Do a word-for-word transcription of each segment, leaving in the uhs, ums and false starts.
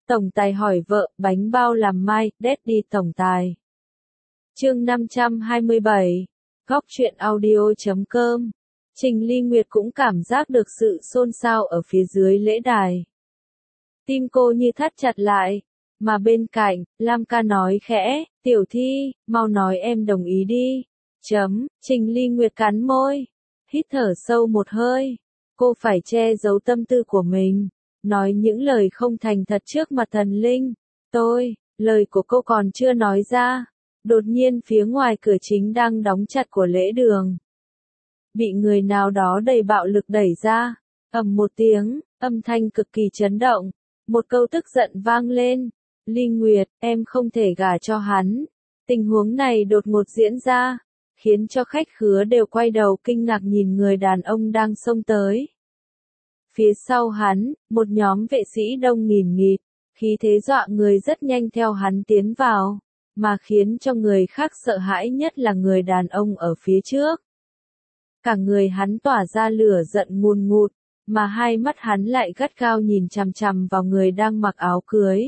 Tổng tài hỏi vợ, bánh bao làm mai, Daddy tổng tài. Chương năm trăm hai mươi bảy, góc truyện audio chấm com. Trình Ly Nguyệt cũng cảm giác được sự xôn xao ở phía dưới lễ đài. Tim cô như thắt chặt lại, mà bên cạnh, Lam ca nói khẽ, Tiểu Thi, mau nói em đồng ý đi. Chấm, Trình Ly Nguyệt cắn môi, hít thở sâu một hơi. Cô phải che giấu tâm tư của mình, nói những lời không thành thật trước mặt thần linh. Tôi, lời của cô còn chưa nói ra. Đột nhiên phía ngoài cửa chính đang đóng chặt của lễ đường bị người nào đó đầy bạo lực đẩy ra. Ầm một tiếng, âm thanh cực kỳ chấn động. Một câu tức giận vang lên. Ly Nguyệt, em không thể gả cho hắn. Tình huống này đột ngột diễn ra, khiến cho khách khứa đều quay đầu kinh ngạc nhìn người đàn ông đang xông tới. Phía sau hắn, một nhóm vệ sĩ đông nghìn nghịt, khí thế dọa người rất nhanh theo hắn tiến vào, mà khiến cho người khác sợ hãi nhất là người đàn ông ở phía trước. Cả người hắn tỏa ra lửa giận ngùn ngụt, mà hai mắt hắn lại gắt gao nhìn chằm chằm vào người đang mặc áo cưới.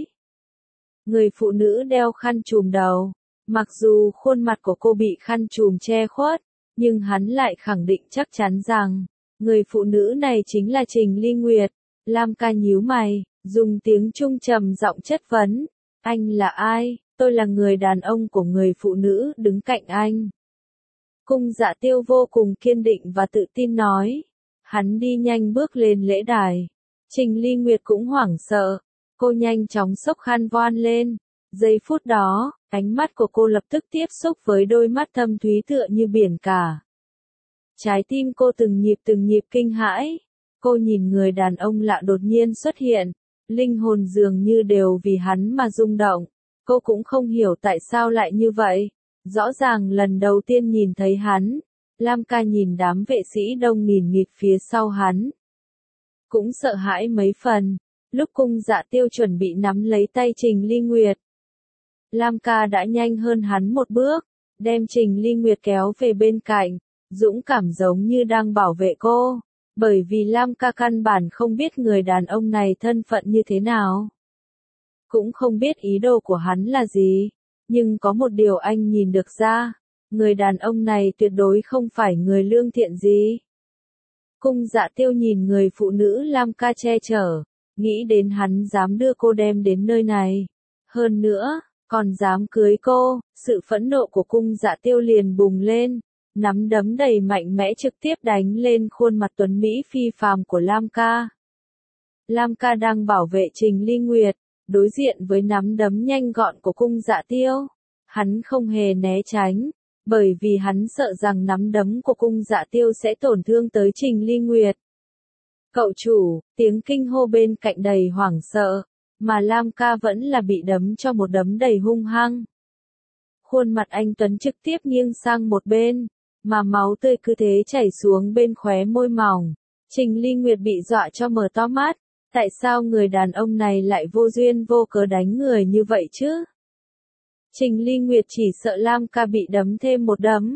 Người phụ nữ đeo khăn trùm đầu, mặc dù khuôn mặt của cô bị khăn trùm che khuất, nhưng hắn lại khẳng định chắc chắn rằng, người phụ nữ này chính là Trình Ly Nguyệt. Lam ca nhíu mày, dùng tiếng trung trầm giọng chất vấn, anh là ai? Tôi là người đàn ông của người phụ nữ đứng cạnh anh. Cung Dạ Tiêu vô cùng kiên định và tự tin nói. Hắn đi nhanh bước lên lễ đài. Trình Ly Nguyệt cũng hoảng sợ. Cô nhanh chóng xốc khăn voan lên. Giây phút đó, ánh mắt của cô lập tức tiếp xúc với đôi mắt thâm thúy tựa như biển cả. Trái tim cô từng nhịp từng nhịp kinh hãi. Cô nhìn người đàn ông lạ đột nhiên xuất hiện. Linh hồn dường như đều vì hắn mà rung động. Cô cũng không hiểu tại sao lại như vậy. Rõ ràng lần đầu tiên nhìn thấy hắn, Lam ca nhìn đám vệ sĩ đông nghìn nghịt phía sau hắn. Cũng sợ hãi mấy phần, lúc Cung Dạ Tiêu chuẩn bị nắm lấy tay Trình Ly Nguyệt. Lam ca đã nhanh hơn hắn một bước, đem Trình Ly Nguyệt kéo về bên cạnh, dũng cảm giống như đang bảo vệ cô, bởi vì Lam ca căn bản không biết người đàn ông này thân phận như thế nào. Cũng không biết ý đồ của hắn là gì. Nhưng có một điều anh nhìn được ra, người đàn ông này tuyệt đối không phải người lương thiện gì. Cung Dạ Tiêu nhìn người phụ nữ Lam ca che chở, nghĩ đến hắn dám đưa cô đem đến nơi này. Hơn nữa, còn dám cưới cô, sự phẫn nộ của Cung Dạ Tiêu liền bùng lên, nắm đấm đầy mạnh mẽ trực tiếp đánh lên khuôn mặt tuấn Mỹ phi phàm của Lam ca. Lam ca đang bảo vệ Trình Ly Nguyệt. Đối diện với nắm đấm nhanh gọn của Cung Dạ Tiêu, hắn không hề né tránh, bởi vì hắn sợ rằng nắm đấm của Cung Dạ Tiêu sẽ tổn thương tới Trình Ly Nguyệt. Cậu chủ, tiếng kinh hô bên cạnh đầy hoảng sợ, mà Lam ca vẫn là bị đấm cho một đấm đầy hung hăng. Khuôn mặt anh Tuấn trực tiếp nghiêng sang một bên, mà máu tươi cứ thế chảy xuống bên khóe môi mỏng. Trình Ly Nguyệt bị dọa cho mở to mắt. Tại sao người đàn ông này lại vô duyên vô cớ đánh người như vậy chứ? Trình Ly Nguyệt chỉ sợ Lam ca bị đấm thêm một đấm.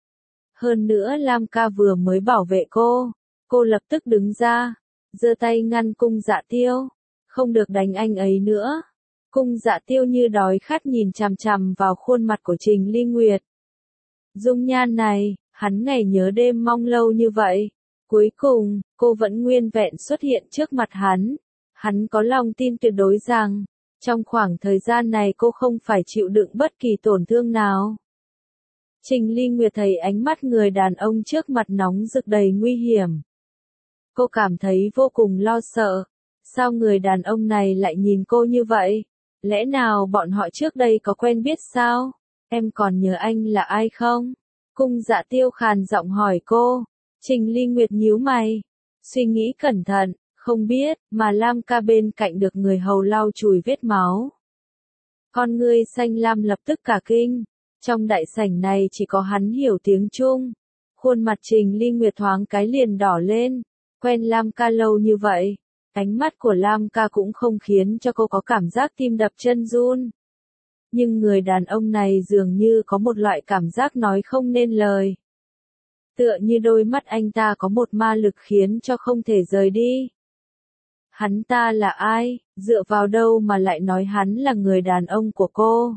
Hơn nữa Lam ca vừa mới bảo vệ cô, cô lập tức đứng ra, giơ tay ngăn Cung Dạ Tiêu, không được đánh anh ấy nữa. Cung Dạ Tiêu như đói khát nhìn chằm chằm vào khuôn mặt của Trình Ly Nguyệt. Dung nhan này, hắn ngày nhớ đêm mong lâu như vậy. Cuối cùng, cô vẫn nguyên vẹn xuất hiện trước mặt hắn. Hắn có lòng tin tuyệt đối rằng, trong khoảng thời gian này cô không phải chịu đựng bất kỳ tổn thương nào. Trình Ly Nguyệt thấy ánh mắt người đàn ông trước mặt nóng rực đầy nguy hiểm. Cô cảm thấy vô cùng lo sợ. Sao người đàn ông này lại nhìn cô như vậy? Lẽ nào bọn họ trước đây có quen biết sao? Em còn nhớ anh là ai không? Cung Dạ Tiêu khàn giọng hỏi cô. Trình Ly Nguyệt nhíu mày, suy nghĩ cẩn thận, không biết, mà Lam ca bên cạnh được người hầu lau chùi vết máu. Con ngươi xanh lam lập tức cả kinh, trong đại sảnh này chỉ có hắn hiểu tiếng Trung. Khuôn mặt Trình Ly Nguyệt thoáng cái liền đỏ lên, quen Lam ca lâu như vậy, ánh mắt của Lam ca cũng không khiến cho cô có cảm giác tim đập chân run. Nhưng người đàn ông này dường như có một loại cảm giác nói không nên lời. Tựa như đôi mắt anh ta có một ma lực khiến cho không thể rời đi. Hắn ta là ai, dựa vào đâu mà lại nói hắn là người đàn ông của cô?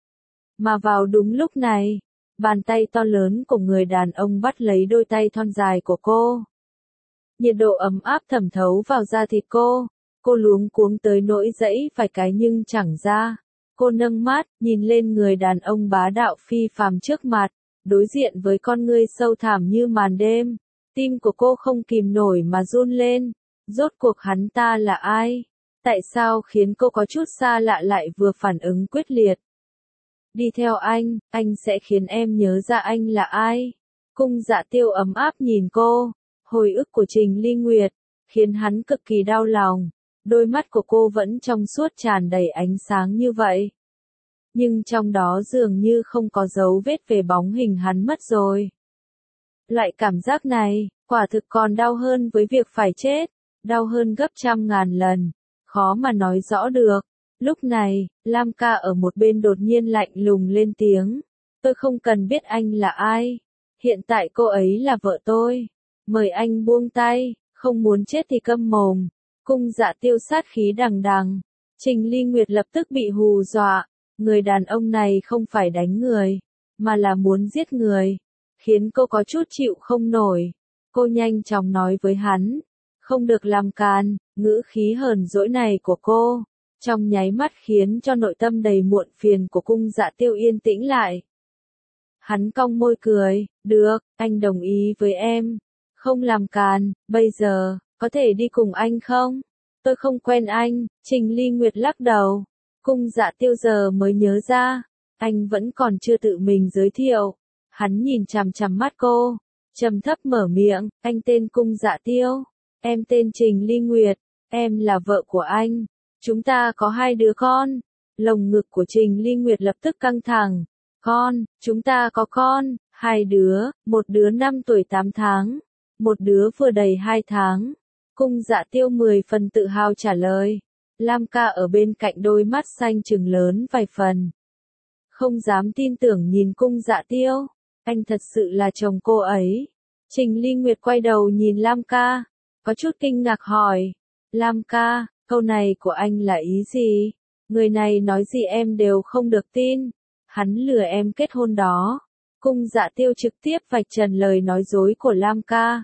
Mà vào đúng lúc này, bàn tay to lớn của người đàn ông bắt lấy đôi tay thon dài của cô. Nhiệt độ ấm áp thẩm thấu vào da thịt cô, cô luống cuống tới nỗi giãy vài cái nhưng chẳng ra. Cô nâng mắt, nhìn lên người đàn ông bá đạo phi phàm trước mặt, đối diện với con ngươi sâu thẳm như màn đêm. Tim của cô không kìm nổi mà run lên. Rốt cuộc hắn ta là ai? Tại sao khiến cô có chút xa lạ lại vừa phản ứng quyết liệt? Đi theo anh, anh sẽ khiến em nhớ ra anh là ai. Cung Dạ Tiêu ấm áp nhìn cô, hồi ức của Trình Ly Nguyệt, khiến hắn cực kỳ đau lòng. Đôi mắt của cô vẫn trong suốt tràn đầy ánh sáng như vậy. Nhưng trong đó dường như không có dấu vết về bóng hình hắn mất rồi. Loại cảm giác này, quả thực còn đau hơn với việc phải chết, đau hơn gấp trăm ngàn lần, khó mà nói rõ được. Lúc này, Lam ca ở một bên đột nhiên lạnh lùng lên tiếng. Tôi không cần biết anh là ai. Hiện tại cô ấy là vợ tôi. Mời anh buông tay, không muốn chết thì câm mồm. Cung Dạ Tiêu sát khí đằng đằng. Trình Ly Nguyệt lập tức bị hù dọa. Người đàn ông này không phải đánh người, mà là muốn giết người. Khiến cô có chút chịu không nổi. Cô nhanh chóng nói với hắn. Không được làm càn, ngữ khí hờn dỗi này của cô. Trong nháy mắt khiến cho nội tâm đầy muộn phiền của Cung Dạ Tiêu yên tĩnh lại. Hắn cong môi cười, được, anh đồng ý với em. Không làm càn, bây giờ, có thể đi cùng anh không? Tôi không quen anh, Trình Ly Nguyệt lắc đầu. Cung Dạ Tiêu giờ mới nhớ ra, anh vẫn còn chưa tự mình giới thiệu. Hắn nhìn chằm chằm mắt cô, trầm thấp mở miệng, anh tên Cung Dạ Tiêu, em tên Trình Ly Nguyệt, em là vợ của anh. Chúng ta có hai đứa con. Lồng ngực của Trình Ly Nguyệt lập tức căng thẳng. Con, chúng ta có con, hai đứa, một đứa năm tuổi tám tháng, một đứa vừa đầy hai tháng. Cung Dạ Tiêu mười phần tự hào trả lời. Lam ca ở bên cạnh đôi mắt xanh trừng lớn vài phần. Không dám tin tưởng nhìn Cung Dạ Tiêu. Anh thật sự là chồng cô ấy. Trình Ly Nguyệt quay đầu nhìn Lam ca, có chút kinh ngạc hỏi. Lam ca, câu này của anh là ý gì? Người này nói gì em đều không được tin. Hắn lừa em kết hôn đó. Cung Dạ Tiêu trực tiếp vạch trần lời nói dối của Lam ca.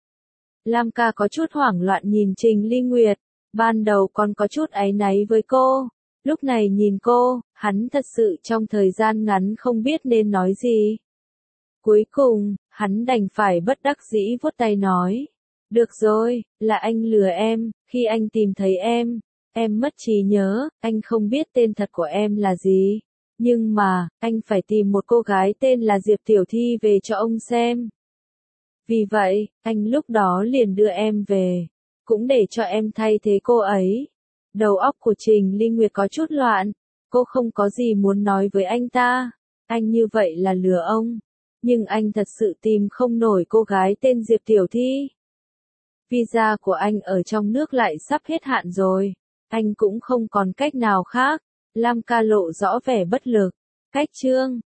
Lam ca có chút hoảng loạn nhìn Trình Ly Nguyệt. Ban đầu còn có chút áy náy với cô. Lúc này nhìn cô, hắn thật sự trong thời gian ngắn không biết nên nói gì. Cuối cùng, hắn đành phải bất đắc dĩ vuốt tay nói. Được rồi, là anh lừa em, khi anh tìm thấy em, em mất trí nhớ, anh không biết tên thật của em là gì. Nhưng mà, anh phải tìm một cô gái tên là Diệp Tiểu Thi về cho ông xem. Vì vậy, anh lúc đó liền đưa em về, cũng để cho em thay thế cô ấy. Đầu óc của Trình Ly Nguyệt có chút loạn, cô không có gì muốn nói với anh ta. Anh như vậy là lừa ông, nhưng anh thật sự tìm không nổi cô gái tên Diệp Tiểu Thi. Visa của anh ở trong nước lại sắp hết hạn rồi, anh cũng không còn cách nào khác. Lam ca lộ rõ vẻ bất lực. Cách chương